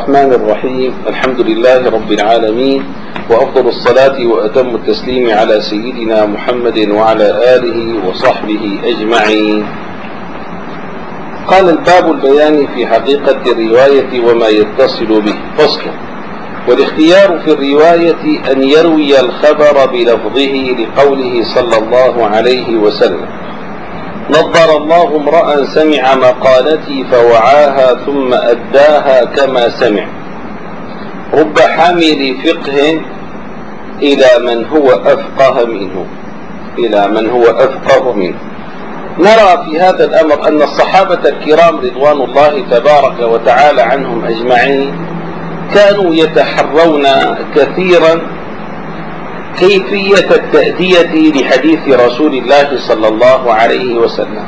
الرحمن الرحيم. الحمد لله رب العالمين، وأفضل الصلاة وأتم التسليم على سيدنا محمد وعلى آله وصحبه أجمعين. قال: الباب البيان في حقيقة الرواية وما يتصل به. فصل: والاختيار في الرواية أن يروي الخبر بلفظه لقوله صلى الله عليه وسلم: نظر الله امرأ سمع مقالتي فوعاها ثم أداها كما سمع، رب حامل فقه إلى من هو أفقه منه. نرى في هذا الأمر أن الصحابة الكرام رضوان الله تبارك وتعالى عنهم أجمعين كانوا يتحرون كثيرا كيفية التأدية لحديث رسول الله صلى الله عليه وسلم.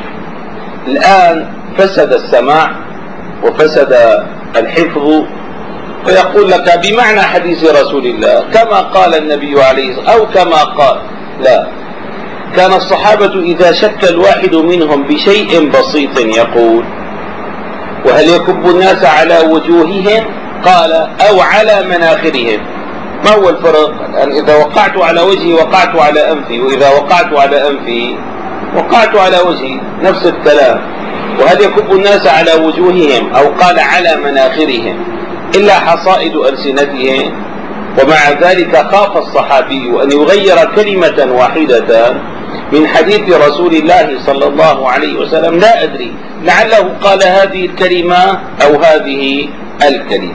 الآن فسد السماع وفسد الحفظ، فيقول لك بمعنى حديث رسول الله كما قال النبي عليه الصلاة أو كما قال. لا، كان الصحابة إذا شك الواحد منهم بشيء بسيط يقول: وهل يكب الناس على وجوههم؟ قال: أو على مناخرهم. ما هو الفرق؟ الآن إذا وقعت على وجهي وقعت على أنفي، وإذا وقعت على أنفي وقعت على وجهي، نفس الكلام. وهل يكب الناس على وجوههم؟ أو قال على مناخرهم إلا حصائد ألسنتهم. ومع ذلك خاف الصحابي أن يغير كلمة واحدة من حديث رسول الله صلى الله عليه وسلم، لا أدري، لعله قال هذه الكلمة أو هذه الكلمة.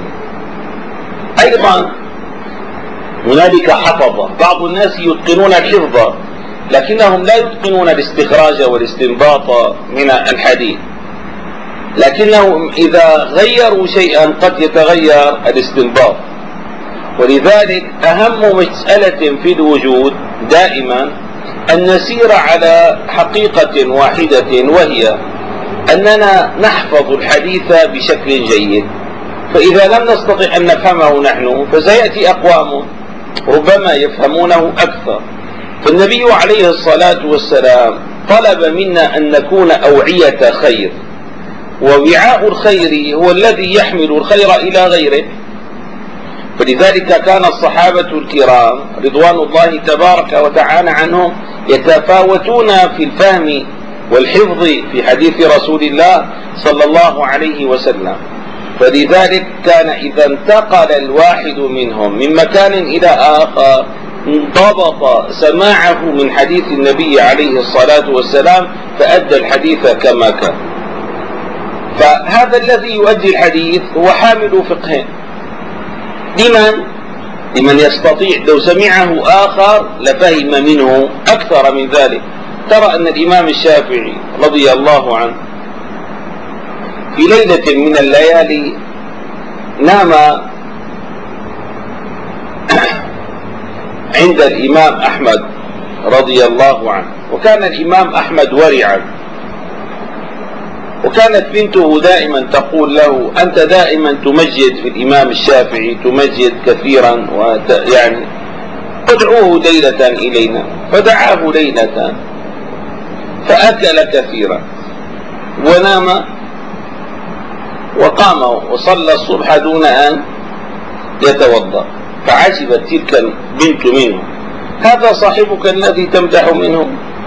أيضا هنالك حفظة، بعض الناس يتقنون الحفظ لكنهم لا يتقنون الاستخراج والاستنباط من الحديث، لكنهم إذا غيروا شيئا قد يتغير الاستنباط. ولذلك أهم مسألة في الوجود دائما أن نسير على حقيقة واحدة، وهي أننا نحفظ الحديث بشكل جيد. فإذا لم نستطع أن نفهمه نحن فسيأتي أقوام ربما يفهمونه أكثر. فالنبي عليه الصلاة والسلام طلب منا أن نكون أوعية خير، ووعاء الخير هو الذي يحمل الخير إلى غيره. فلذلك كان الصحابة الكرام رضوان الله تبارك وتعالى عنهم يتفاوتون في الفهم والحفظ في حديث رسول الله صلى الله عليه وسلم. فلذلك كان إذا انتقل الواحد منهم من مكان إلى آخر ضبط سماعه من حديث النبي عليه الصلاة والسلام فأدى الحديث كما كان. فهذا الذي يؤدي الحديث هو حامل فقه. لمن يستطيع، لو سمعه آخر لفهم منه أكثر من ذلك. ترى أن الإمام الشافعي رضي الله عنه في ليلة من الليالي نام عند الإمام أحمد رضي الله عنه، وكان الإمام أحمد ورعا، وكانت بنته دائما تقول له: أنت دائما تمجد في الإمام الشافعي، تمجد كثيرا، يعني ادعوه ليلة إلينا. فدعاه ليلة فأكل كثيرا ونام، وقام وصلى الصبح دون أن يتوضأ. فعجبت تلك البنت منه: هذا صاحبك الذي تمدح منه؟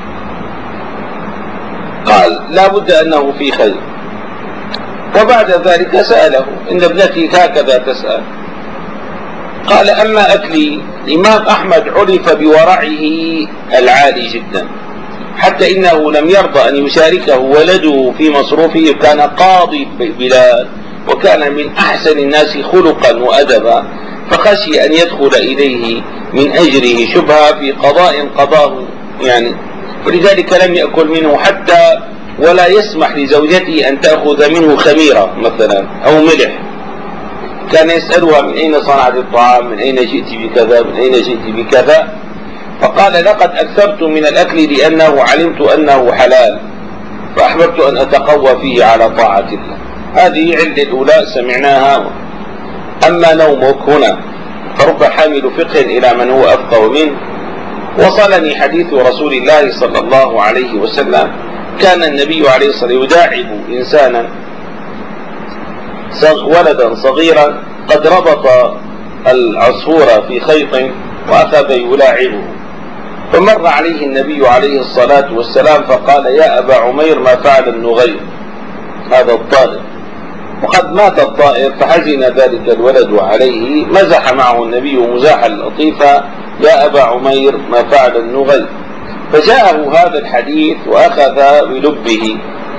قال: لا بد أنه في خير. وبعد ذلك سأله: إن ابنتي هكذا تسأل. قال: أما أكلي، الإمام أحمد عرف بورعه العالي جدا، حتى إنه لم يرضى أن يشاركه ولده في مصروفه. كان قاضي بلاد، وكان من أحسن الناس خلقا وأدبا، فخشي أن يدخل إليه من أجره شبهة في قضاء قضاه يعني. ولذلك لم يأكل منه حتى، ولا يسمح لزوجته أن تأخذ منه خميرة مثلا أو ملح. كان يسألها: من أين صنعت الطعام؟ من أين جئت بكذا؟ من أين جئت بكذا؟ فقال: لقد أكثرت من الأكل لأنه علمت أنه حلال، فأحببت أن أتقوى فيه على طاعة الله. هذه علة الأولى سمعناها. أما نومك هنا فرب حامل فقه إلى من هو أفقه منه. وصلني حديث رسول الله صلى الله عليه وسلم: كان النبي عليه الصلاة والسلام يداعب إنسانا ولدا صغيرا قد ربط العصفور في خيط وأخذ يلاعبه، فمر عليه النبي عليه الصلاة والسلام فقال: يا أبا عمير ما فعل النغير، هذا الطائر، وقد مات الطائر، فحزن ذلك الولد عليه، مزح معه النبي مزاحا لطيفا: يا أبا عمير ما فعل النغير. فجاءه هذا الحديث وأخذ بلبه،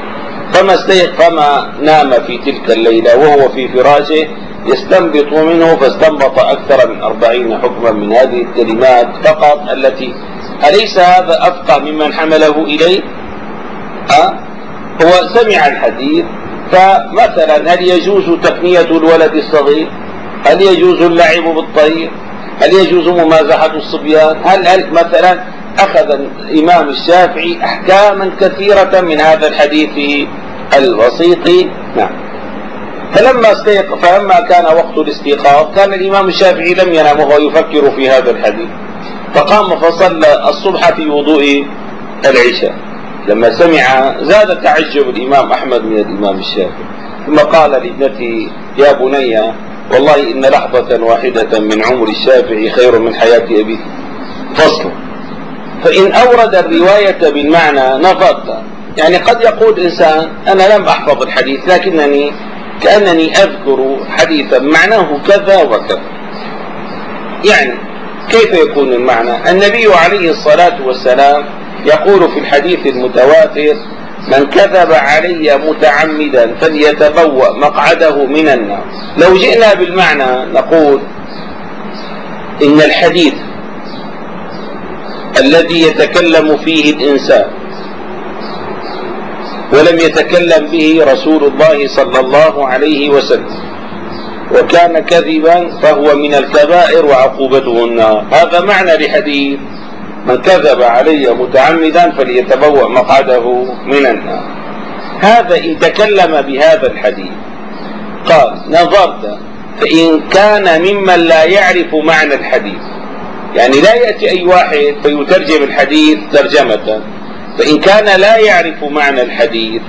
فما نام في تلك الليلة وهو في فراشه يستنبط منه، فاستنبط أكثر من 40 حكما من هذه الكلمات فقط التي أليس هذا أفقه ممن حمله إليه؟ هو سمع الحديث، فمثلا هل يجوز تكنية الولد الصغير؟ هل يجوز اللعب بالطير؟ هل يجوز ممازحة الصبيان؟ هل مثلا أخذ الإمام الشافعي أحكاما كثيرة من هذا الحديث البسيط؟ نعم. فلما كان وقت الاستيقاظ كان الإمام الشافعي لم ينام وهو يفكر في هذا الحديث، فقام فصلى الصبح في وضوء العشاء. لما سمع زاد تعجب الإمام أحمد من الإمام الشافعي، ثم قال لابنته: يا بني، والله إن لحظة واحدة من عمر الشافعي خير من حياة أبيه. فصل. فإن أورد الرواية بالمعنى نظرت، يعني قد يقول إنسان: أنا لم أحفظ الحديث لكنني كأنني أذكر حديثا معناه كذا وكذا. يعني كيف يكون المعنى؟ النبي عليه الصلاة والسلام يقول في الحديث المتواتر: من كذب علي متعمدا فليتبوأ مقعده من النار. لو جئنا بالمعنى نقول إن الحديث الذي يتكلم فيه الإنسان ولم يتكلم به رسول الله صلى الله عليه وسلم وكان كذبا فهو من الكبائر وعقوبته النار. هذا معنى لحديث من كذب علي متعمدا فليتبوأ مقعده من النار. هذا إن تكلم بهذا الحديث قال: نظرت، فإن كان ممن لا يعرف معنى الحديث، يعني لا يأتي أي واحد فيترجم الحديث ترجمة، فإن كان لا يعرف معنى الحديث،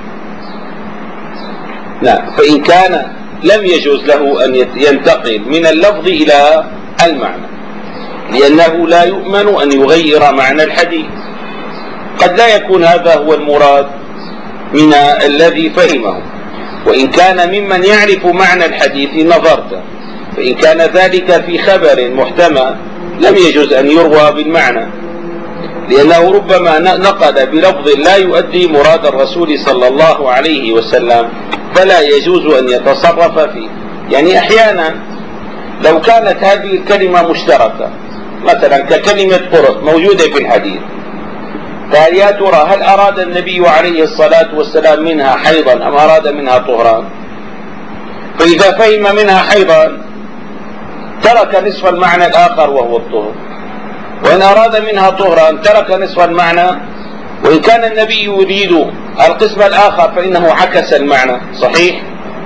لا، فإن كان لم يجوز له أن ينتقل من اللفظ إلى المعنى، لأنه لا يؤمن أن يغير معنى الحديث. قد لا يكون هذا هو المراد من الذي فهمه. وإن كان ممن يعرف معنى الحديث نظرت، فإن كان ذلك في خبر محتمل لم يجوز أن يروى بالمعنى، لأنه ربما نقل بلفظ لا يؤدي مراد الرسول صلى الله عليه وسلم، فلا يجوز أن يتصرف فيه. يعني أحيانا لو كانت هذه الكلمة مشتركة، مثلا ككلمة قرط موجودة في الحديث، فهل يا ترى هل أراد النبي عليه الصلاة والسلام منها حيضا أم أراد منها طهرا؟ فإذا فهم منها حيضا ترك نصف المعنى الآخر وهو الطهر، وإن أراد منها طهرا ترك نصف المعنى، وإن كان النبي يريد القسم الآخر فإنه عكس المعنى. صحيح؟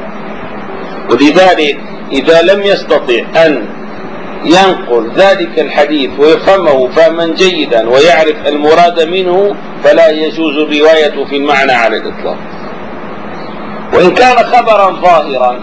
ولذلك إذا لم يستطع أن ينقل ذلك الحديث ويفهمه فهما جيدا ويعرف المراد منه فلا يجوز الرواية في المعنى على الإطلاق. وإن كان خبرا ظاهرا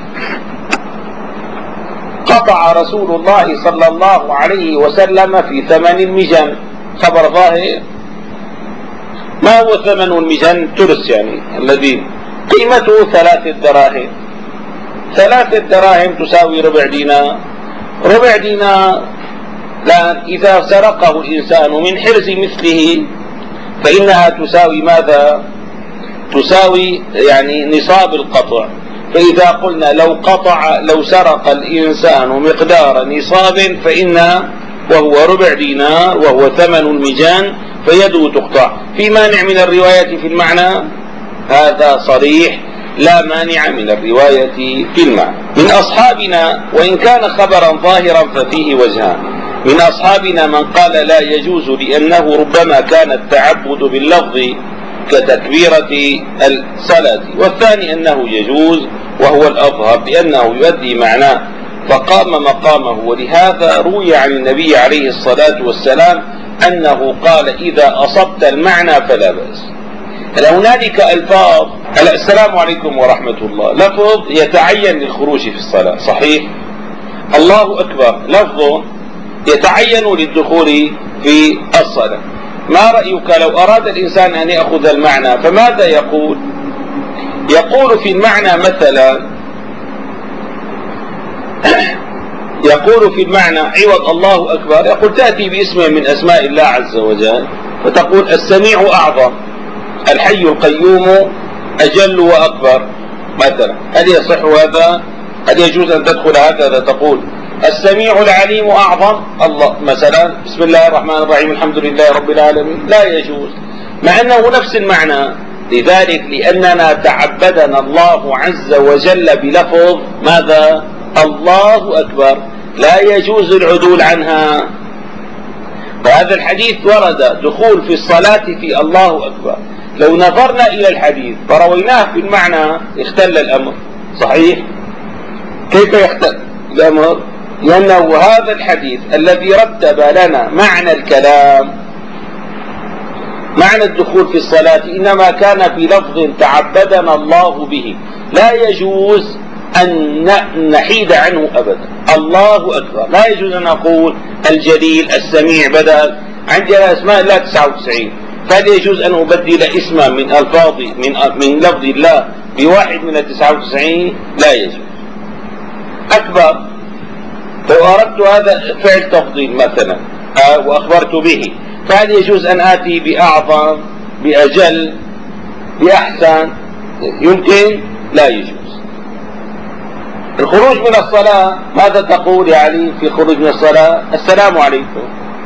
قطع رسول الله صلى الله عليه وسلم في ثمن المجن، خبر ظاهر. ما هو ثمن المجن؟ ترس، يعني الذي قيمته 3 دراهم. 3 دراهم تساوي ربع دينار. ربع دينار الآن إذا سرقه الإنسان من حرز مثله فإنها تساوي ماذا؟ تساوي يعني نصاب القطع. فإذا قلنا لو سرق الإنسان مقدار نصاب وهو ربع دينار وهو ثمن المجان فيده تقطع. في مانع من الرواية في المعنى؟ هذا صريح، لا مانع من الرواية في المعنى. من أصحابنا وإن كان خبرا ظاهرا ففيه وجهان. من أصحابنا من قال لا يجوز لأنه ربما كان التعبد باللفظ كتكبيرة الصلاة، والثاني أنه يجوز وهو الأظهر لأنه يؤدي معناه فقام مقامه. ولهذا روي عن النبي عليه الصلاة والسلام أنه قال إذا أصبت المعنى فلا بأس. هنالك ألفاظ. السلام عليكم ورحمة الله لفظ يتعين للخروج في الصلاة، صحيح؟ الله أكبر لفظ يتعين للدخول في الصلاة. ما رأيك لو أراد الإنسان أن يأخذ المعنى فماذا يقول؟ يقول في المعنى مثلا يقول في المعنى عوض الله أكبر يقول تأتي باسم من أسماء الله عز وجل فتقول السميع أعظم، الحي القيوم أجل وأكبر مثلا. هل يصح هذا؟ هل يجوز أن تدخل هكذا تقول السميع العليم أعظم الله مثلا، بسم الله الرحمن الرحيم الحمد لله رب العالمين؟ لا يجوز، مع أنه نفس المعنى. لذلك لأننا تعبدنا الله عز وجل بلفظ ماذا؟ الله أكبر، لا يجوز العدول عنها. وهذا الحديث ورد دخول في الصلاة في الله أكبر. لو نظرنا إلى الحديث فرويناه في المعنى اختل الأمر، صحيح؟ كيف يختل الأمر؟ لأنه هذا الحديث الذي رتب لنا معنى الكلام، معنى الدخول في الصلاة، إنما كان في لفظ تعبدنا الله به، لا يجوز أن نحيد عنه أبدا. الله أكبر لا يجوز أن نقول الجليل السميع بدل. عندنا أسماء الله 99، فهل يجوز أن أبدل اسما من ألفاظ من لفظ الله بواحد من 99؟ لا يجوز. أكبر لو أردت هذا فعل تفضيل مثلا وأخبرت به، فهل يجوز أن آتي بأعظم بأجل بأحسن؟ يمكن؟ لا يجوز. الخروج من الصلاة ماذا تقول يا علي في الخروج من الصلاة؟ السلام عليكم.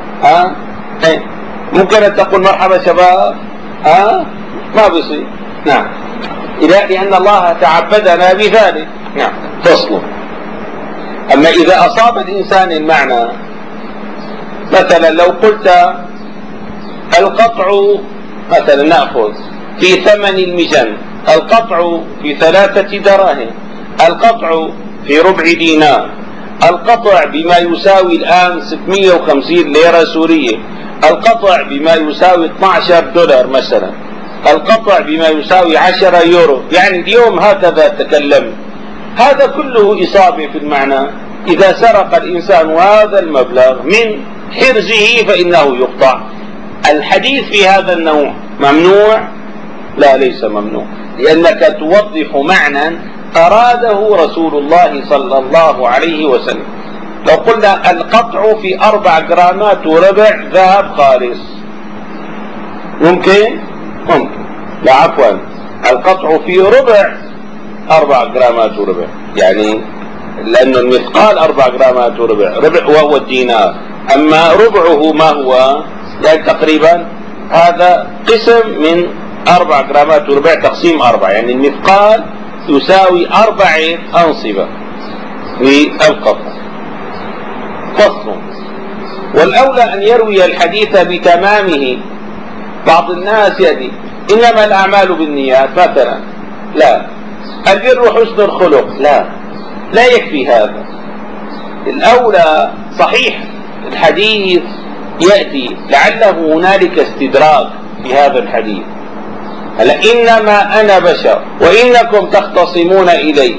ممكن أن تقول مرحبا شباب؟ ما بيصير. نعم، لأن الله تعبدنا بذلك. نعم، فصل. أما إذا أصاب الإنسان المعنى، مثلا لو قلت القطع مثلا نأخذ في ثمن المجن، القطع في 3 دراهم، القطع في ربع دينار، القطع بما يساوي الآن 650 ليرة سورية، القطع بما يساوي 12 دولار مثلا، القطع بما يساوي 10 يورو. يعني اليوم هكذا تكلم. هذا كله إصابة في المعنى. إذا سرق الإنسان هذا المبلغ من حرزه فإنه يقطع. الحديث في هذا النوع ممنوع؟ لا، ليس ممنوع، لأنك توضح معنى أراده رسول الله صلى الله عليه وسلم. لو قلنا القطع في 4 جرامات وربع ذهب خالص، ممكن؟ ممكن. لا عفوا، القطع في ربع 4 جرامات وربع، يعني لأن المثقال 4 جرامات وربع، ربع وهو الدينار، أما ربعه ما هو؟ يعني تقريبا هذا قسم من 4 جرامات وربع تقسيم 4، يعني المثقال يساوي 4 أنصبة في القطع. فصل. والأولى أن يروي الحديث بتمامه. بعض الناس يدي إنما الأعمال بالنيات مثلا، لا، البر حسن الخلق، لا يكفي هذا. الأولى صحيح الحديث يأتي لعله هنالك استدراك في هذا الحديث. هلا إنما أنا بشر وإنكم تختصمون إلي،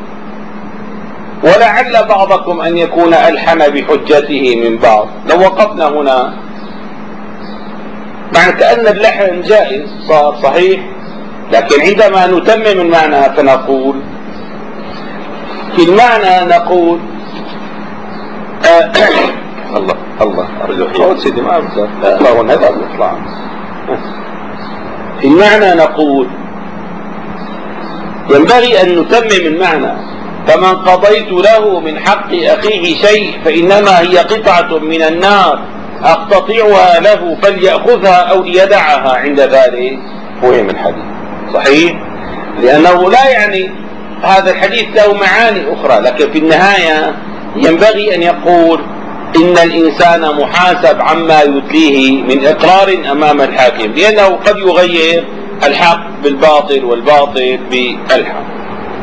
ولعل بعضكم أن يكون ألحن بحجته من بعض. لو وقفنا هنا معنى كأن اللحن جائز صار صحيح، لكن عندما نتمم المعنى فنقول في المعنى نقول الله أرجو سيدي ما أبدأ هذا يطلع. في المعنى نقول ينبغي أن نتمم المعنى. فمن قضيت له من حق أخيه شيء فإنما هي قطعة من النار أقتطعها له فليأخذها أو ليدعها، عند ذلك فهم الحديث صحيح، لأنه لا يعني هذا الحديث له معاني أخرى. لكن في النهاية ينبغي أن يقول إن الإنسان محاسب عما يتليه من إقرار أمام الحاكم، لأنه قد يغير الحق بالباطل والباطل بالحق.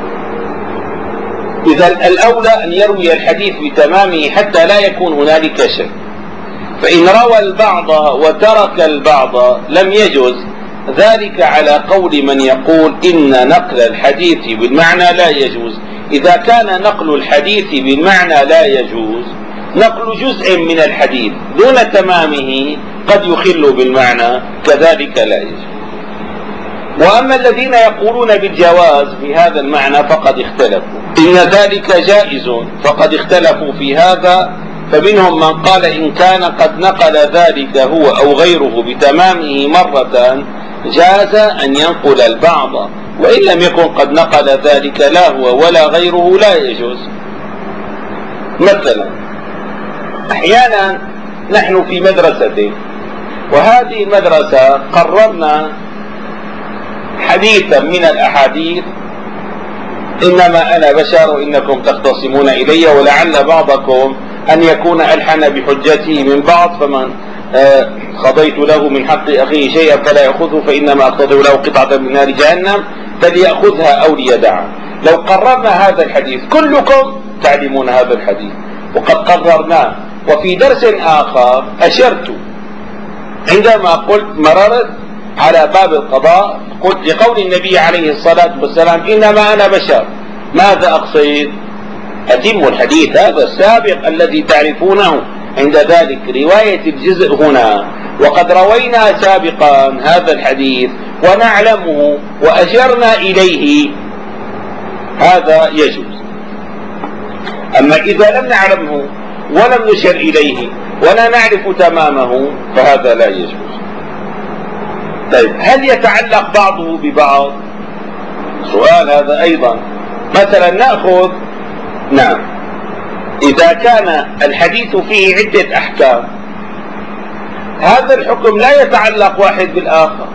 إذا الأولى أن يروي الحديث بتمامه حتى لا يكون هنالك شك. فإن روى البعض وترك البعض لم يجوز، ذلك على قول من يقول إن نقل الحديث بالمعنى لا يجوز. إذا كان نقل الحديث بالمعنى لا يجوز، نقل جزء من الحديث دون تمامه قد يخل بالمعنى كذلك لا يجوز. وأما الذين يقولون بالجواز في هذا المعنى فقد اختلفوا، إن ذلك جائز فقد اختلفوا في هذا، فمنهم من قال إن كان قد نقل ذلك هو أو غيره بتمامه مرة جاز أن ينقل البعض، وإن لم يكن قد نقل ذلك لا هو ولا غيره لا يجوز. مثلا أحيانا نحن في مدرسة، وهذه المدرسة قررنا حديثا من الأحاديث إنما أنا بشر وإنكم تختصمون إلي ولعل بعضكم أن يكون ألحن بحجته من بعض، فمن قضيت له من حق أخيه شيئا فلا يأخذه فإنما أقتضي له قطعة من نار جهنم فليأخذها أو ليدعها. لو قررنا هذا الحديث كلكم تعلمون هذا الحديث وقد قررناه. وفي درس آخر أشرت عندما قلت مررت على باب القضاء قلت لقول النبي عليه الصلاة والسلام إنما أنا بشر، ماذا أقصد؟ أتم الحديث هذا السابق الذي تعرفونه. عند ذلك رواية الجزء هنا، وقد روينا سابقا هذا الحديث ونعلمه وأشرنا إليه، هذا يجوز. أما إذا لم نعلمه ولم نشر إليه ولا نعرف تمامه فهذا لا يجوز. طيب هل يتعلق بعضه ببعض؟ سؤال هذا أيضا. مثلا نأخذ، نعم، إذا كان الحديث فيه عدة أحكام، هذا الحكم لا يتعلق واحد بالآخر.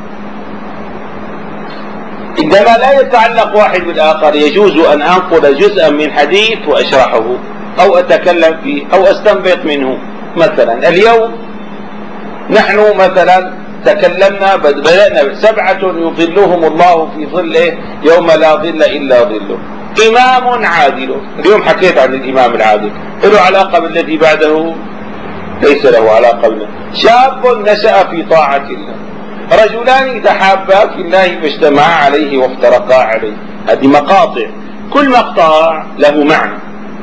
عندما لا يتعلق واحد بالآخر يجوز أن أنقل جزءا من حديث وأشرحه أو أتكلم فيه أو أستنبط منه. مثلا اليوم نحن مثلا تكلمنا بدأنا 7 يظلهم الله في ظله يوم لا ظل إلا ظله. إمام عادل، اليوم حكيت عن الإمام العادل، له علاقة بالذي بعده؟ ليس له علاقة به. شاب نشأ في طاعة الله، رجلان تحابا في الله فاجتمعا عليه وافترقا عليه. هذه مقاطع، كل مقطع له معنى،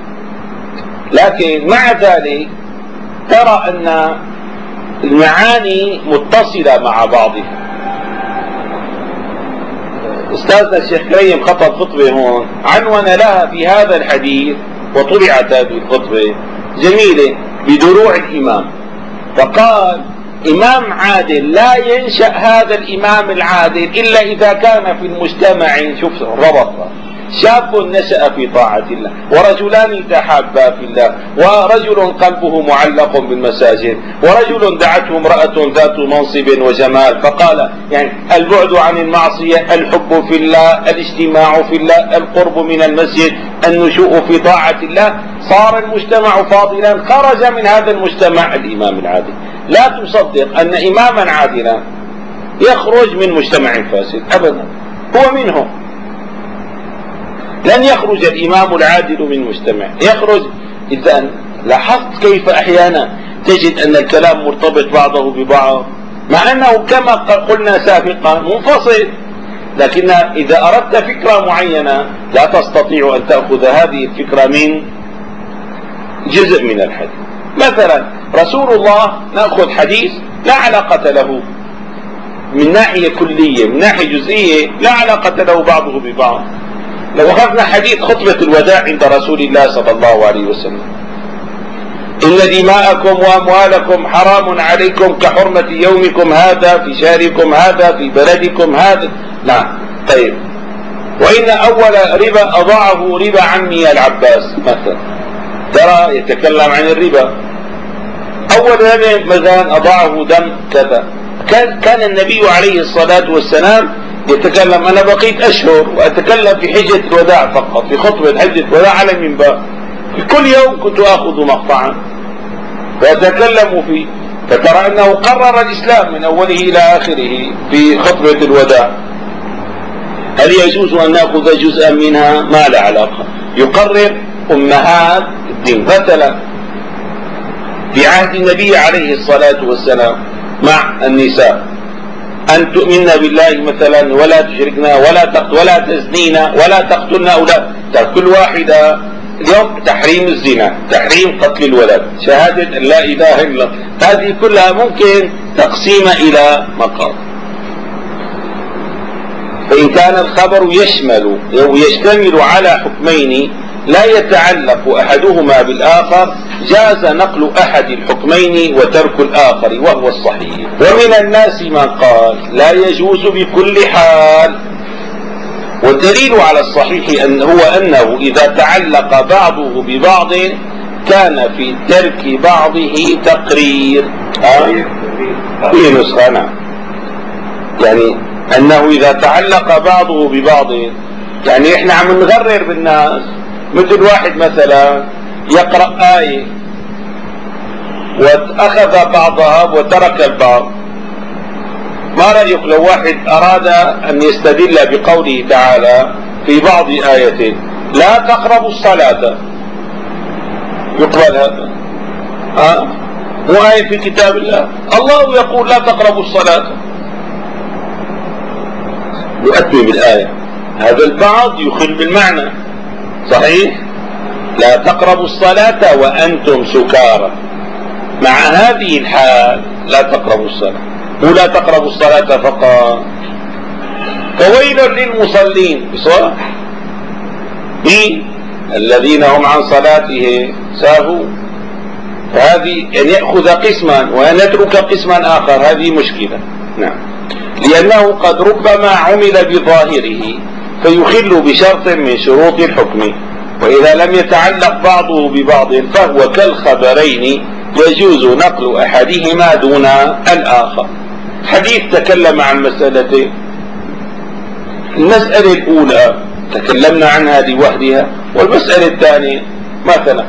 لكن مع ذلك ترى أن المعاني متصلة مع بعضها. أستاذنا الشيخ كريم خطب خطبة هون عنون لها في هذا الحديث، وطبعت هذه الخطبة جميلة بدروع الإمام، فقال إمام عادل لا ينشأ هذا الإمام العادل إلا إذا كان في المجتمع، شوف ربطها، شاب نشأ في طاعة الله، ورجلان تحابا في الله، ورجل قلبه معلق بالمساجد، ورجل دعته امرأة ذات منصب وجمال، فقال يعني البعد عن المعصية، الحب في الله، الاجتماع في الله، القرب من المسجد، النشوء في طاعة الله، صار المجتمع فاضلا، خرج من هذا المجتمع الإمام العادل. لا تصدق أن إماما عادلا يخرج من مجتمع فاسد أبدا، هو منهم. لن يخرج الإمام العادل من مجتمع، يخرج. إذا لاحظت كيف أحيانا تجد أن الكلام مرتبط بعضه ببعض، مع أنه كما قلنا سابقا منفصل، لكن إذا أردت فكرة معينة لا تستطيع أن تأخذ هذه الفكرة من جزء من الحديث. مثلا رسول الله نأخذ حديث لا علاقة له من ناحية كلية، من ناحية جزئية لا علاقة له بعضه ببعض. لو أخذنا حديث خطبة الوداع عند رسول الله صلى الله عليه وسلم، إن دماءكم وأموالكم حرام عليكم كحرمة يومكم هذا في شهركم هذا في بلدكم هذا. نعم، طيب، وإن أول ربا أضاعه ربا عمي العباس مثلا، ترى يتكلم عن الربا. أول ربا مثلا أضاعه دم كذا. كان النبي عليه الصلاة والسلام يتكلم، أنا بقيت أشهر وأتكلم في حجة الوداع فقط، في خطبة حجة الوداع على المنبر، في كل يوم كنت أخذ مقطعا وأتكلم فيه، فترى أنه قرر الإسلام من أوله إلى آخره في خطبة الوداع. هل يجوز أن نأخذ جزءا منها؟ ما له علاقة، يقرر أمهات الدين. مثلا في عهد النبي عليه الصلاة والسلام مع النساء أن تؤمن بالله مثلا ولا تشركنا ولا تزنينا ولا تقتلنا أولاد. كل واحدة اليوم تحريم الزنا، تحريم قتل الولد، شهادة أن لا إله إلا الله، هذه كلها ممكن تقسيم إلى مقام. فإن كان الخبر يشتمل على حكمين لا يتعلق أحدهما بالآخر جاز نقل أحد الحكمين وترك الآخر وهو الصحيح. ومن الناس من قال لا يجوز بكل حال، والدليل على الصحيح أنه إذا تعلق بعضه ببعض كان في ترك بعضه تقرير. في نسخة نعم، يعني أنه إذا تعلق بعضه ببعض، يعني إحنا عم نغرر بالناس، مثل واحد مثلا يقرأ آية وأخذ بعضها وترك البعض. ما رأيك لو واحد أراد أن يستدل بقوله تعالى في بعض آية لا تقربوا الصلاة، يقبل هذا؟ مو آية في كتاب الله، الله يقول لا تقربوا الصلاة، يؤدي بالآية، هذا البعض يخل بالمعنى صحيح. لا تقربوا الصلاة وأنتم سكارى، مع هذه الحال لا تقربوا الصلاة، ولا تقربوا الصلاة فقط. فويل للمصلين بصراحة الذين هم عن صلاته ساهون. فهذه أن يأخذ قسما وأن يترك قسما آخر، هذه مشكلة. نعم، لأنه قد ربما عمل بظاهره فيخل بشرط من شروط الحكم، وإذا لم يتعلق بعضه ببعض فهو كالخبرين يجوز نقل أحدهما دون الآخر. حديث تكلم عن مسألتين. المسألة الأولى تكلمنا عنها لوحدها، والمسألة الثانية مثلا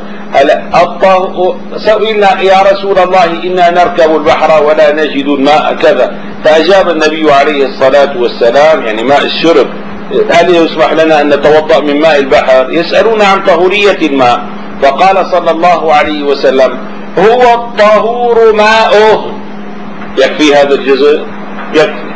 سئلنا يا رسول الله إنا نركب البحر ولا نجد الماء كذا، فأجاب النبي عليه الصلاة والسلام يعني ماء الشرب، هل يسمح لنا أن نتوضأ من ماء البحر؟ يسألون عن طهورية الماء، فقال صلى الله عليه وسلم هو الطهور ماؤه. يكفي هذا الجزء؟ يكفي.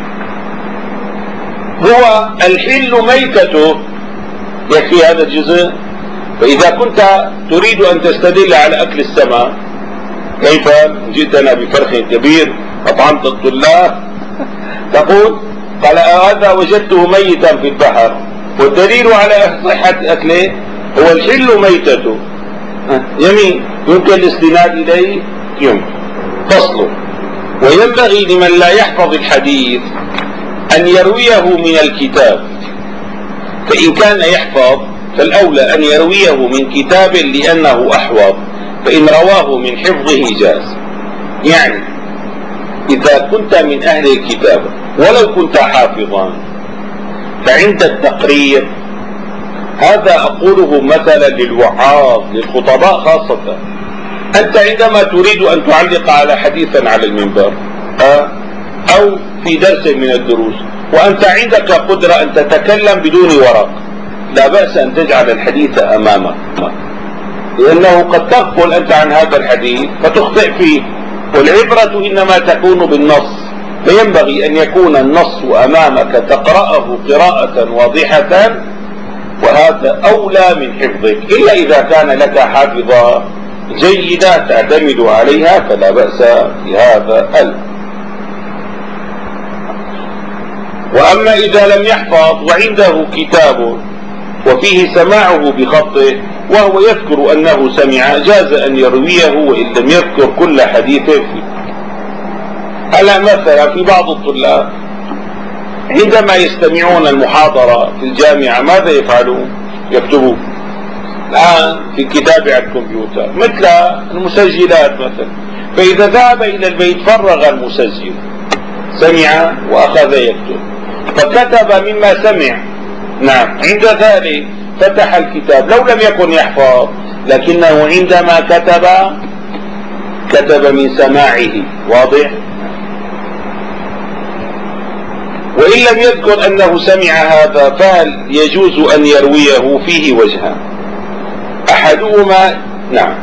هو الحل ميتته، يكفي هذا الجزء. فإذا كنت تريد أن تستدل على أكل السمك، كيف جئتنا بفرخ كبير أطعمت الطلاب، تقول قال هذا وجدته ميتا في البحر، والدليل على صحة أكله هو الحل ميتته. يمين يمكن الاستناد إليه، يمكن فصله. وينبغي لمن لا يحفظ الحديث أن يرويه من الكتاب، فإن كان يحفظ فالأولى أن يرويه من كتاب لأنه أحوط، فإن رواه من حفظه جاز. يعني إذا كنت من أهل الكتاب ولو كنت حافظا فعند التقرير، هذا أقوله مثلا للوعاظ للخطباء خاصة، أنت عندما تريد أن تعلق على حديثا على المنبر أو في درس من الدروس وأنت عندك قدرة أن تتكلم بدون ورق، لا بأس أن تجعل الحديث أمامك، لأنه قد تغفل أنت عن هذا الحديث فتخطئ فيه، والعبرة إنما تكون بالنص، فينبغي أن يكون النص أمامك تقرأه قراءة واضحة، وهذا أولى من حفظك، إلا إذا كان لك حافظة جيدة تعتمد عليها فلا بأس بهذا وأما إذا لم يحفظ وعنده كتاب وفيه سماعه بخطه وهو يذكر أنه سمع، جاز أن يرويه وإن لم يذكر كل حديث فيه. هلا مثلا في بعض الطلاب عندما يستمعون المحاضرة في الجامعة ماذا يفعلون؟ يكتبون الآن في كتاب على الكمبيوتر مثل المسجلات مثلا، فإذا ذهب إلى البيت فرغ المسجل، سمع وأخذ يكتب، فكتب مما سمع. نعم، عند ذلك فتح الكتاب، لو لم يكن يحفظ لكنه عندما كتب من سماعه، واضح؟ وإن لم يذكر أنه سمع هذا فهل يجوز أن يرويه؟ فيه وجهان، أحدهما نعم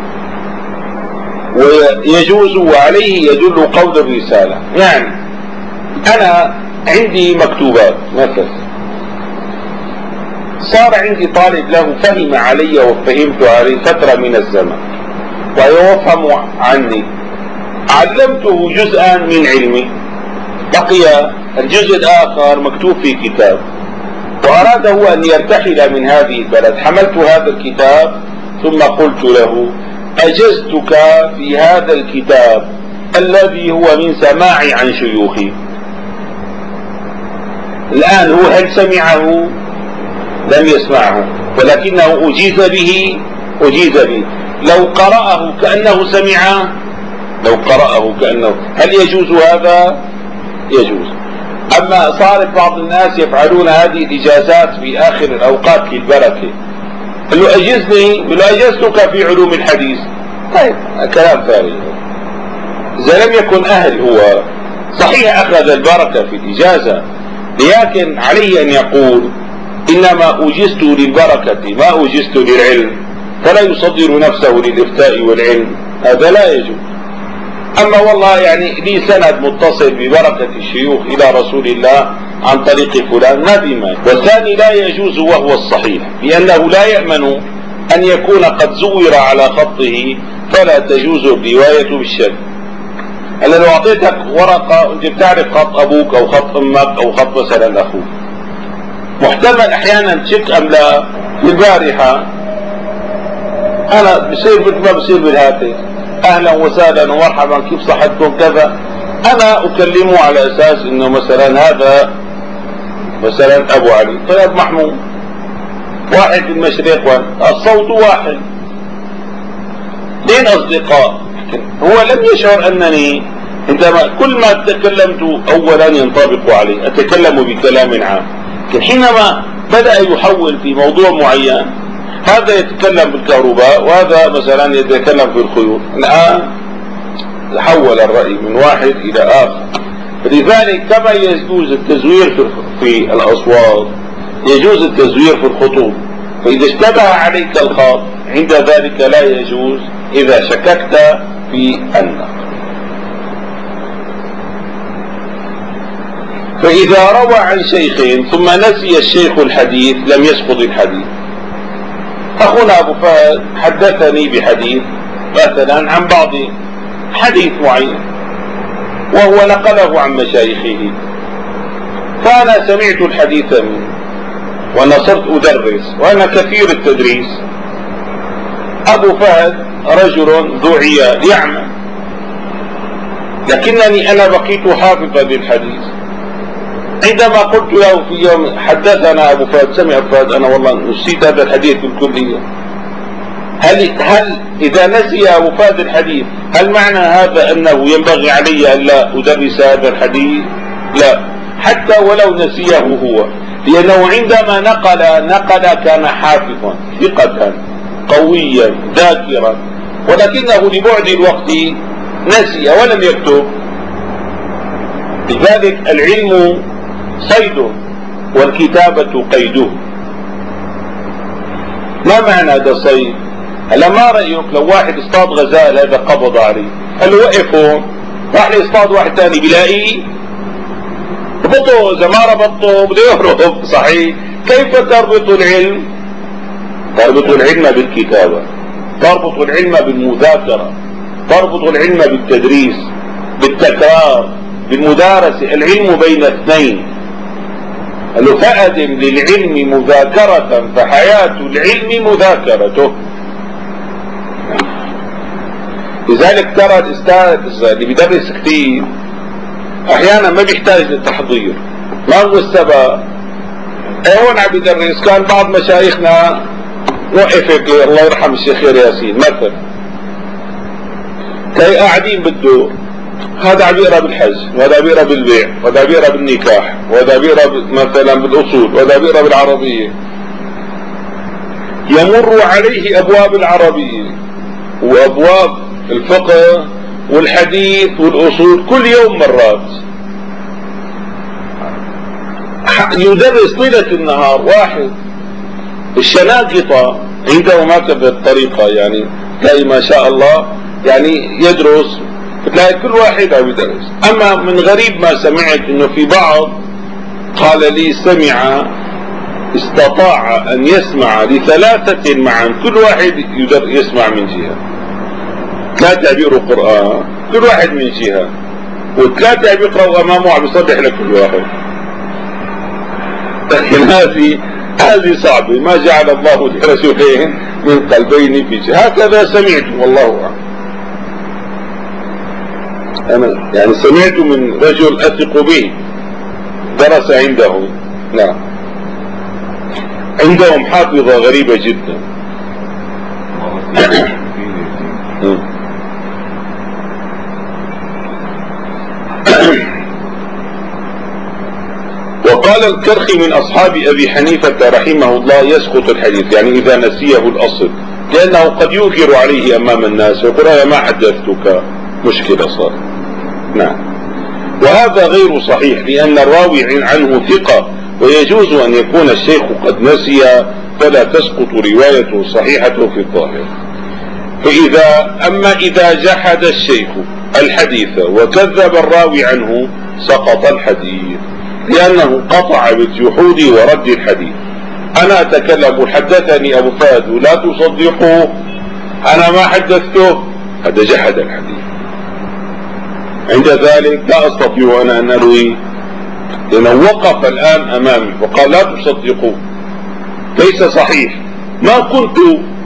ويجوز وعليه يدل قول الرسالة، يعني أنا عندي مكتوبات مثلا، صار عندي طالب له فهم علي وفهمت عليه فترة من الزمن ويفهم عني، علمته جزءا من علمي، بقي الجزء الآخر مكتوب في كتاب، وأراد هو أن يرتحل من هذه البلد، حملت هذا الكتاب ثم قلت له أجزتك في هذا الكتاب الذي هو من سماعي عن شيوخي. الآن هو هل سمعه؟ لم يسمعه، ولكنه أجيز به. لو قرأه كأنه سمعه، هل يجوز هذا؟ يجوز. أما صارت بعض الناس يفعلون هذه الإجازات في آخر الأوقات للبركة، قال له أجزني، قال له أجزتك في علوم الحديث. طيب كلام فارغ. إذا لم يكن أهل هو، صحيح أخذ البركة في الإجازة، لكن عليه أن يقول إنما أجزت للبركة ما أجزت للعلم، فلا يصدر نفسه للإفتاء والعلم، هذا لا يجوز. أما والله يعني لي سند متصل ببركة الشيوخ إلى رسول الله عن طريق فلان، ما في مانع. والثاني لا يجوز وهو الصحيح، لأنه لا يأمن أن يكون قد زور على خطه، فلا تجوز الرواية بالشك. أنا لو أعطيتك ورقة أنت بتعرف خط أبوك أو خط أمك أو خط مثلا أخوك، محتمل أحيانا تشك أم لا. في البارحة أنا بصير مثل ما بصير بالهاتف، أهلا وسهلا ومرحبا كيف صحتكم كذا، أنا أكلمه على أساس إنه مثلا هذا مثلا أبو علي، طيب محمود واحد في المشرق الصوت واحد، اثنين أصدقاء. هو لم يشعر أنني عندما كل ما تكلمت أولا ينطبق عليه، أتكلم بكلام عام، لكن حينما بدأ يحول في موضوع معين، هذا يتكلم بالكهرباء وهذا مثلا يتكلم في الخيوط، الآن تحول الرأي من واحد إلى آخر. لذلك كما يجوز التزوير في الأصوات يجوز التزوير في الخطوط، فإذا اشتبه عليك الخط عند ذلك لا يجوز إذا شككت في النقل. فإذا روى عن شيخ ثم نسي الشيخ الحديث لم يسقط الحديث. أخونا أبو فهد حدثني بحديث مثلا عن بعض حديث معين وهو نقله عن مشايخه، فأنا سمعت الحديث منه وأنا صرت أدرس وأنا كثير التدريس. أبو فهد رجل دعي يعمل، لكنني أنا بقيت حافظا للحديث. عندما قلت له في يوم حدثنا أبو فهد، سمع فهد أنا والله نسيت هذا الحديث بالكلية، هل إذا نسي أبو فهد الحديث هل معنى هذا أنه ينبغي علي أن لا أدرس هذا الحديث؟ لا، حتى ولو نسيه هو، لأنه عندما نقل كان حافظا ثقة قويا ذاكرا، ولكنه لبعد الوقت نسي ولم يكتب. لذلك العلم صيد والكتابة قيده. ما معنى هذا صيد؟ هلا ما رأيك لو واحد اصطاد غزال هذا قبض عليه، قال له وقف هون، راح يصطاد واحد ثاني بيلاقيه ربطه، اذا ما ربطه بده يهرب. صحيح. كيف تربط العلم؟ تربط العلم بالكتابة، تربط العلم بالمذاكرة، تربط العلم بالتدريس، بالتكرار، بالمدارسة. العلم بين اثنين. قال له فأدم للعلم مذاكرة فحياة العلم مذاكرته. لذلك ترى الأستاذ اللي بيدرس كتير أحيانا ما بيحتاج للتحضير. ما هو السبب؟ هون عم بيدرس كان بعض مشايخنا وقفك الله يرحم الشيخ ياسين مثلا، كي قاعدين بالدور، هذا عم يقرا بالحج وهذا عم يقرا بالبيع وهذا عم يقرا بالنكاح وهذا عم يقرا مثلا بالاصول وهذا عم يقرا بالعربيه، يمر عليه ابواب العربيه وابواب الفقه والحديث والاصول كل يوم مرات، يدرس طيله النهار واحد. الشناقطه عندهم هكذا الطريقه، يعني تلاقي ما شاء الله يعني يدرس تلاقي كل واحد عم يدرس. اما من غريب ما سمعت انه في بعض قال لي استطاع ان يسمع ل3 معا، كل واحد يسمع من جهة، 3 بيقروا قرآن كل واحد من جهة، و3 بيقرأوا امامه عم يصلح لكل واحد. لكن هذه صعبة، ما جعل الله لرجلين من قلبين في جهة، هكذا سمعت والله أعلم. أنا يعني سمعت من رجل أثق به درس عنده، نعم، عندهم حافظة غريبة جدا. وقال الكرخي من أصحاب أبي حنيفة رحمه الله يسقط الحديث، يعني إذا نسيه الأصل، لأنه قد ينكر عليه أمام الناس ويقول أنا ما حدثتك، مشكلة صار. نعم. وهذا غير صحيح، لأن الراوي عنه ثقة، ويجوز أن يكون الشيخ قد نسي فلا تسقط روايته صحيحة في الظاهر. أما إذا جحد الشيخ الحديث وكذب الراوي عنه سقط الحديث، لأنه قطع بالجحود ورد الحديث. أنا أتكلم حدثني أبو فهد لا تصدقوا، أنا ما حدثته، هذا جحد الحديث. عند ذلك لا أستطيع أنا أن أروي، لأنه وقف الآن أمامي وقال لا تصدقوا، ليس صحيح، ما كنت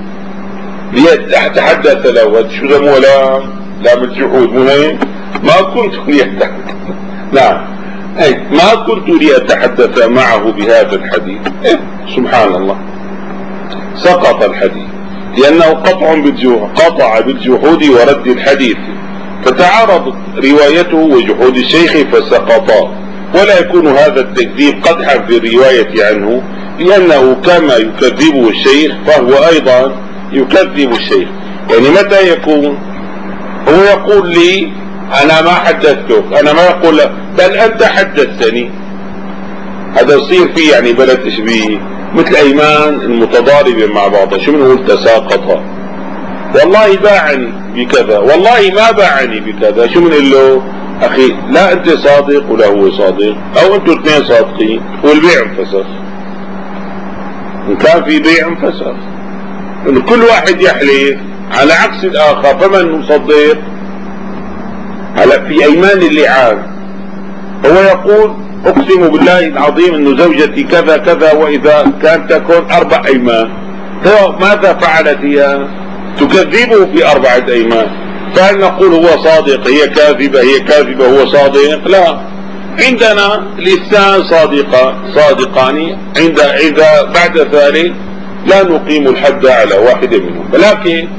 لأتحدث له، شو ذا لام الجحود مهم، ما كنت لأتحدث، نعم، ما كنت لأتحدث معه بهذا الحديث. سبحان الله، سقط الحديث، لأنه قطع بالجحود ورد الحديث، فتعارضت روايته وجحود الشيخ فسقطا. ولا يكون هذا التكذيب قدحا في الرواية عنه، لأنه كما يكذبه الشيخ فهو أيضا يكذب الشيخ. يعني متى يكون هو يقول لي أنا ما حدثتك، أنا ما يقول بل أنت حدثتني، هذا يصير فيه يعني بلا تشبيه، مثل أيمان المتضاربة مع بعضها. شو بنقول؟ تساقطا، والله باعني بكذا، والله ما باعني بكذا. شو بنقول له؟ أخي لا أنت صادق ولا هو صادق، أو أنتوا اثنين صادقين والبيع انفسخ. إن كان في بيع انفسخ، إن كل واحد يحلف على عكس الآخر، فمن نصدق؟ هلا في أيمان اللعان، هو يقول أقسم بالله العظيم أن زوجتي كذا كذا، وإذا كانت تكون 4 أيمان، ماذا فعلت هي؟ تكذبه في 4 أيمان. فهل نقول هو صادق هي كاذبة، هي كاذبة هو صادق؟ لا، عندنا الاثنان صادقان، إذا بعد ذلك لا نقيم الحد على واحد منهم. ولكن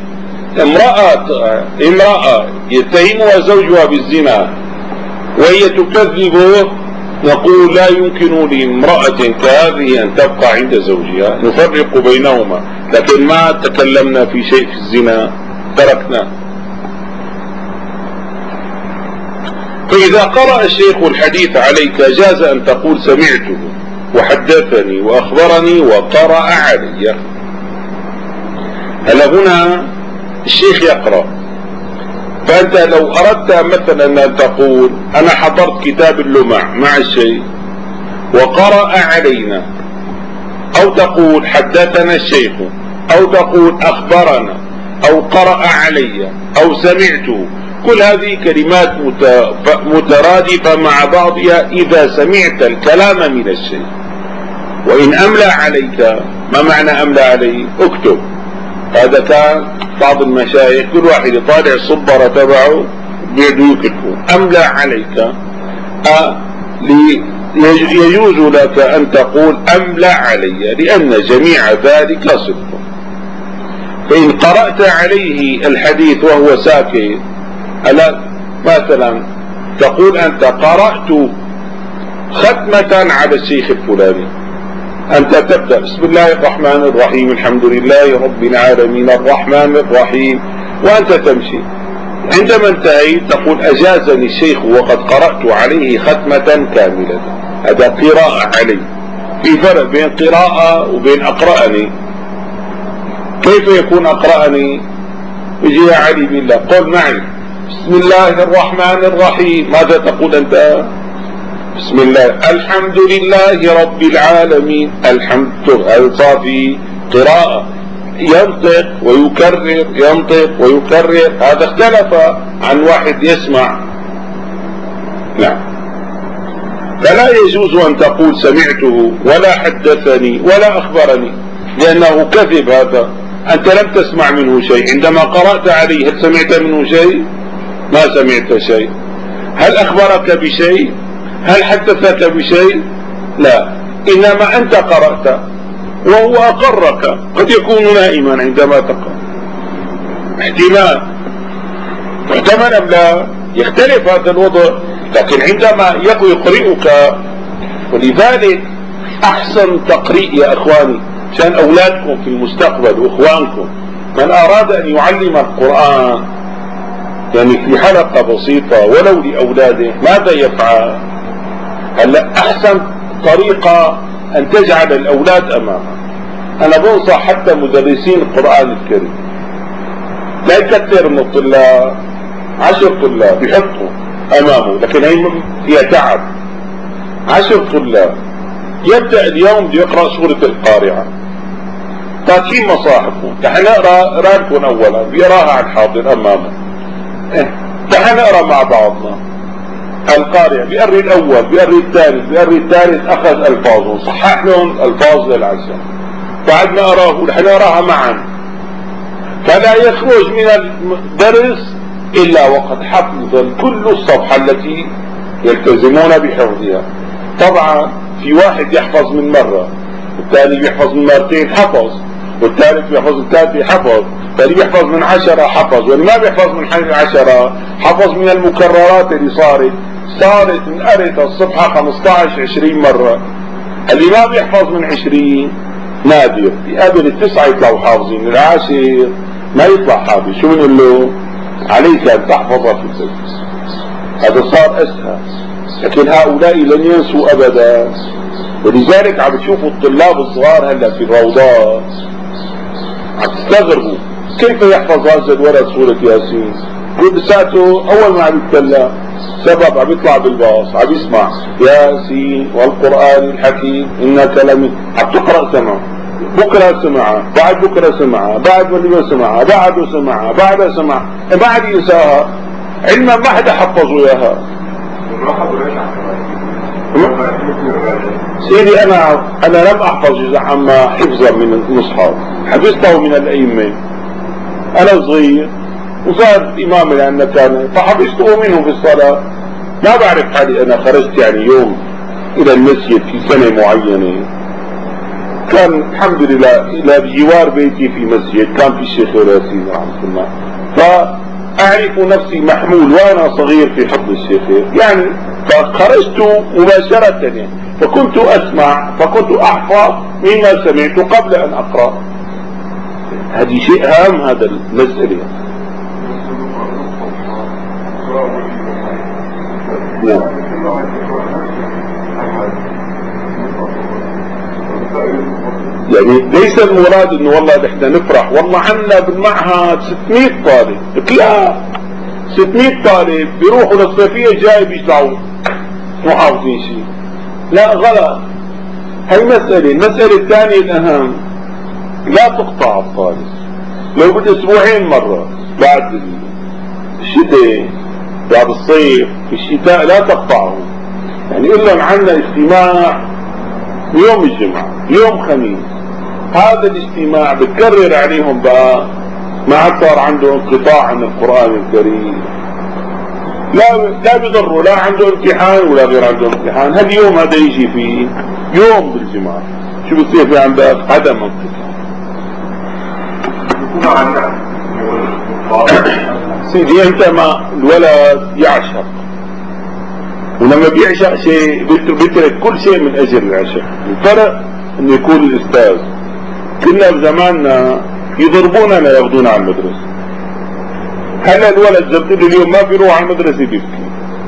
امرأة يتهمها زوجها بالزنا وهي تكذبه، نقول لا يمكن لامرأة كهذه أن تبقى عند زوجها، نفرق بينهما، لكن ما تكلمنا في شيء في الزنا، تركنا. فإذا قرأ الشيخ الحديث عليك جاز أن تقول سمعته وحدثني وأخبرني وقرأ علي. هلا هنا الشيخ يقرأ، فأنت لو أردت مثلا أن تقول أنا حضرت كتاب اللمع مع الشيخ وقرأ علينا، أو تقول حدثنا الشيخ، أو تقول أخبرنا، أو قرأ علي، أو سمعته، كل هذه كلمات مترادفة مع بعضها إذا سمعت الكلام من الشيخ. وإن أملى عليك، ما معنى أملى عليه؟ اكتب. هذا كان بعض المشايخ كل واحد يطالع الصبرة تبعه بيده يكتبه. أملى عليك، يجوز لك أن تقول أملى علي، لأن جميع ذلك صدق. فإن قرأت عليه الحديث وهو ساكت، ألا مثلا تقول أنت قرأت ختمة على الشيخ الفلاني، أنت تبدأ بسم الله الرحمن الرحيم الحمد لله رب العالمين الرحمن الرحيم، وأنت تمشي. عندما انتهيت تقول أجازني الشيخ وقد قرأت عليه ختمة كاملة. هذا قراءة علي. في فرق بين قراءة وبين أقرأني. كيف يكون أقرأني؟ يجي يا علي بالله قل معي بسم الله الرحمن الرحيم، ماذا تقول أنت؟ بسم الله الحمد لله رب العالمين، الحمد صار في قراءة ينطق ويكرر ينطق ويكرر، هذا اختلف عن واحد يسمع. نعم. فلا يجوز أن تقول سمعته ولا حدثني ولا أخبرني، لأنه كذب هذا. أنت لم تسمع منه شيء، عندما قرأت عليه هل سمعت منه شيء؟ ما سمعت شيء. هل أخبرك بشيء؟ هل حدثك بشيء؟ لا، إنما أنت قرأت وهو أقرك، قد يكون نائما عندما تقرأ، احتمال، محتمل أم لا؟ يختلف هذا الوضع. لكن عندما يقرئك، ولذلك أحسن تقريء يا أخواني عشان أولادكم في المستقبل وإخوانكم، من أراد أن يعلم القرآن يعني في حلقة بسيطة ولو لأولاده ماذا يفعل؟ هلا أحسن طريقة أن تجعل الأولاد أمامك. أنا بنصح حتى مدرسين القرآن الكريم لا يكثر من الطلاب، 10 طلاب يحطوا أمامه، لكن هي فيها تعب. 10 طلاب يبدأ اليوم يقرأ سورة القارعة، فاتحين مصاحفهم، نحن نقرأ لكم أولا بيراها على الحاضر أمامه، نحن نقرأ مع بعضنا القارعة، بيقري الأول بيقري الثالث بيقري الثالث، أخذ ألفاظهم صحح لهم ألفاظ للعشر، بعد ما أراه نحن نقراها معا، فلا يخرج من الدرس إلا وقد حفظ كل الصفحة التي يلتزمون بحفظها. طبعا في واحد يحفظ من مرة، والثاني يحفظ من مرتين حفظ، والثالث يحفظ الثالث حفظ، فاللي بيحفظ من 10 حفظ، واللي ما بيحفظ من 10 حفظ من المكررات اللي صارت من قريت الصفحة 15-20 مرة. اللي ما بيحفظ من 20 نادر، يقابل 9 يطلعوا حافظين، 10 ما يطلع حافظ. شو بنقول له؟ عليك أن تحفظ في البيت، هذا صار أسهل. لكن هؤلاء لن ينسوا أبدا، ولذلك عم تشوفوا الطلاب الصغار هلا في الروضات عم تستغربوا كيف يحفظ هذا الولد سورة ياسين. لساته أول ما عم يتكلم سبب عم يطلع بالباص عم يسمع ياسين والقرآن الحكيم إنك لم عم تقرأ سمع، بكرة سمعها، بعد بكرة سمعها، بعد بكرة سمعها، بعده سمعها، بعدها سمعها، بعد ينساها، علما ما حدا حفظه اياها. سيدي انا لم احفظ جزء عما حفظا من المصحف، حفظته من الائمه انا صغير، وصار امام لان كان فحفظته منه في الصلاه. ما بعرف حالي انا خرجت يعني يوم الى المسجد في سنه معينه، كان الحمد لله الى بجوار بيتي في مسجد كان في الشيخ ياسين رحمه الله، فاعرف نفسي محمول وانا صغير في حفظ الشيخ يعني، فخرجت مباشرة يعني، فكنت اسمع فكنت احفظ مما سمعت قبل ان اقرأ. هذه شيء هام هذا المسألة. يعني ليس المراد انه والله نحن نفرح والله عنا بالمعهد 600 طالب، لا 600 طالب بيروحوا للصيفية الجاي بيطلعوا مو حافظين شيء، لا غلط. هي المسألة الثانية الأهم، لا تقطع الطالب لو بالأسبوعين مرة، بعد الشتاء بعد الصيف في الشتاء لا تقطعه، يعني قل لهم عنا اجتماع يوم الجمعة يوم خميس، هذا الاجتماع بتكرر عليهم بقى، ما عاد صار عنده انقطاع عن القرآن الكريم، لا بيضروا لا عنده امتحان ولا غير عنده امتحان، هاليوم هذا يجي فيه يوم بالجمعة شو بصير في عندك؟ عدم انقطاع. سيدي انت ما الولد يعشق، ولما بيعشق شيء بيترك كل شيء من اجل العشق. الفرق انه يكون الاستاذ، كنا بزماننا يضربونا لا ياخذونا على المدرسة، هلا الولد زبط اليوم ما بيروح على المدرسة بيبكي،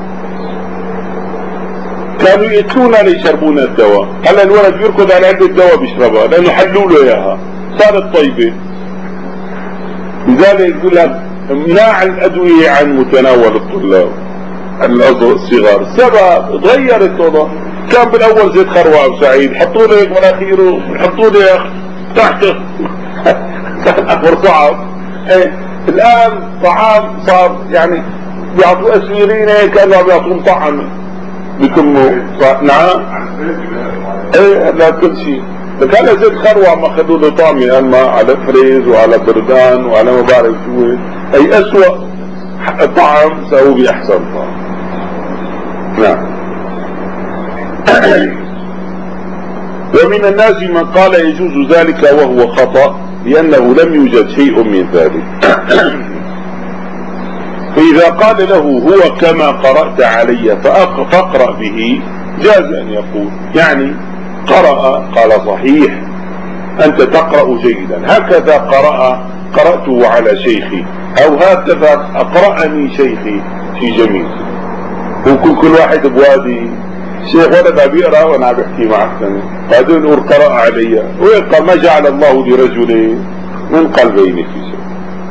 كانوا يقتلونا ليشربونا الدواء، هلا الولد بيركض على علبة الدواء بيشربها لانه حلوا له اياها صارت طيبة. لذلك يقول لك مناع الأدوية عن متناول الطلاب الصغار. السبب تغيرت الوضع. كان بالاول زيت خروع وسعيد حطوا له مناخيره حطوا له تحته كان امر صعب. الان طعام صار يعني بيعطوا اسيرين كانوا بيعطون طعم بكمه. نعم لا كل شيء. فكان زيت خروع ما اخذوا له طعمه اما على فريز وعلى بردان وعلى ما بعرف شو اي اسوأ طعم سووا باحسن طعم. نعم. ومن الناس من قال يجوز ذلك وهو خطأ لأنه لم يوجد شيء من ذلك. فإذا قال له هو كما قرأت علي فاقرأ به جاز أن يقول يعني قرأ قال صحيح أنت تقرأ جيدا هكذا قرأته على شيخي أو هكذا أقرأني شيخي في جميل. وكل واحد بوادي شيخ وانا بيقرا وانا بحكي معك بعدين يقول قرأ علي ويقرأ ما جعل الله لرجل من قلبين في شيء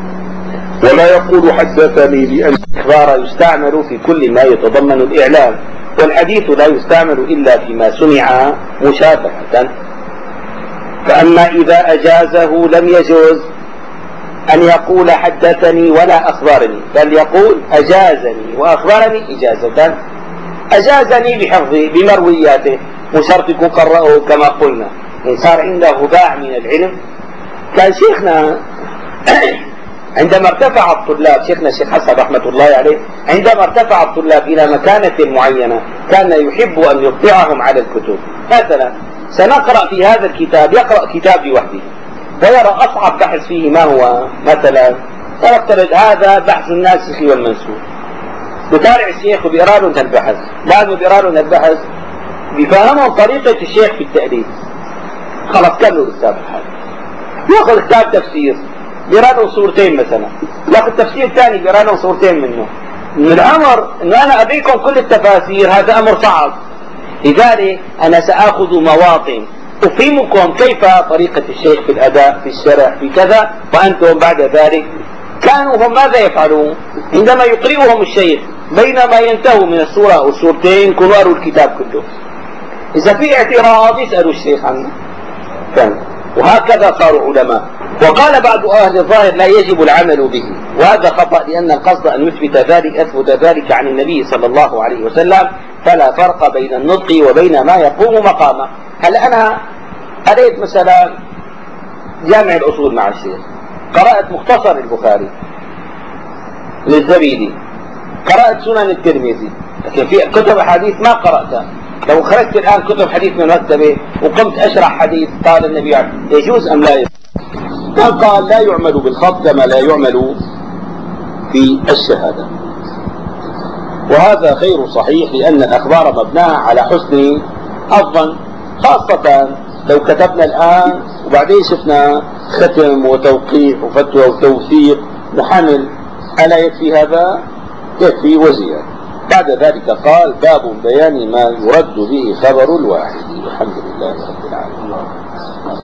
ولا يقول حدثني لأن الإخبار يستعمل في كل ما يتضمن الإعلام والحديث لا يستعمل إلا فيما سمع مشافهة. فأما إذا أجازه لم يجوز أن يقول حدثني ولا أخبرني بل يقول أجازني وأخبرني إجازة. أجازني بحفظه بمروياته وشرط يكون قرأه كما قلنا. إن صار عنده باع من العلم كان شيخنا عندما ارتفع الطلاب شيخنا الشيخ حسن رحمة الله عليه عندما ارتفع الطلاب إلى مكانة معينة كان يحب أن يقطعهم على الكتب. مثلا سنقرأ في هذا الكتاب يقرأ كتاب لوحده ويرى أصعب بحث فيه ما هو مثلا فنفترض هذا بحث الناسخ والمنسوخ بتابع الشيخ وبيقرأ لهم البحث بعد ما بيقرأ لهم البحث بيفهمهم طريقة الشيخ في التأليف خلص كملوا الكتاب الحالي. ياخذ كتاب تفسير بيقرأ لهم صورتين مثلا ياخذ تفسير ثاني بيقرأ لهم صورتين منه. من الأمر أنه أنا أبيكم كل التفاسير هذا أمر صعب. لذلك أنا سآخذ مواطن أفهمكم كيف طريقة الشيخ في الأداء في الشرح في كذا وأنتم بعد ذلك كانوا هم ماذا يفعلون عندما يقرئهم الشيخ بينما ينتهوا من السورة أو السورتين كانوا يقرأوا الكتاب كله. إذا في اعتراض يسألوا الشيخ عنه وهكذا صاروا علماء. وقال بعض أهل الظاهر لا يجب العمل به وهذا خطأ لأن القصد أن يثبت ذلك عن النبي صلى الله عليه وسلم فلا فرق بين النطق وبين ما يقوم مقامه. هل أنا قرأت مثلا جامع الأصول مع الشيخ قرأت مختصر البخاري للزبيدي قرأت سنن الترمذي لكن في كتب حديث ما قرأتها. لو خرجت الآن كتب حديث من المكتبة وقمت أشرح حديث قال النبي يجوز أم لا يجوز؟ قال لا يعمل بالخط كما لا يعمل في الشهادة وهذا غير صحيح لأن الأخبار مبناة على حسن الظن خاصة لو كتبنا الآن وبعدين شفنا ختم وتوقيع وفتوى وتوثيق وحمل ألا يكفي هذا؟ يكفي وزيادة. بعد ذلك قال باب بيان ما يرد به خبر الواحد. الحمد لله رب العالمين.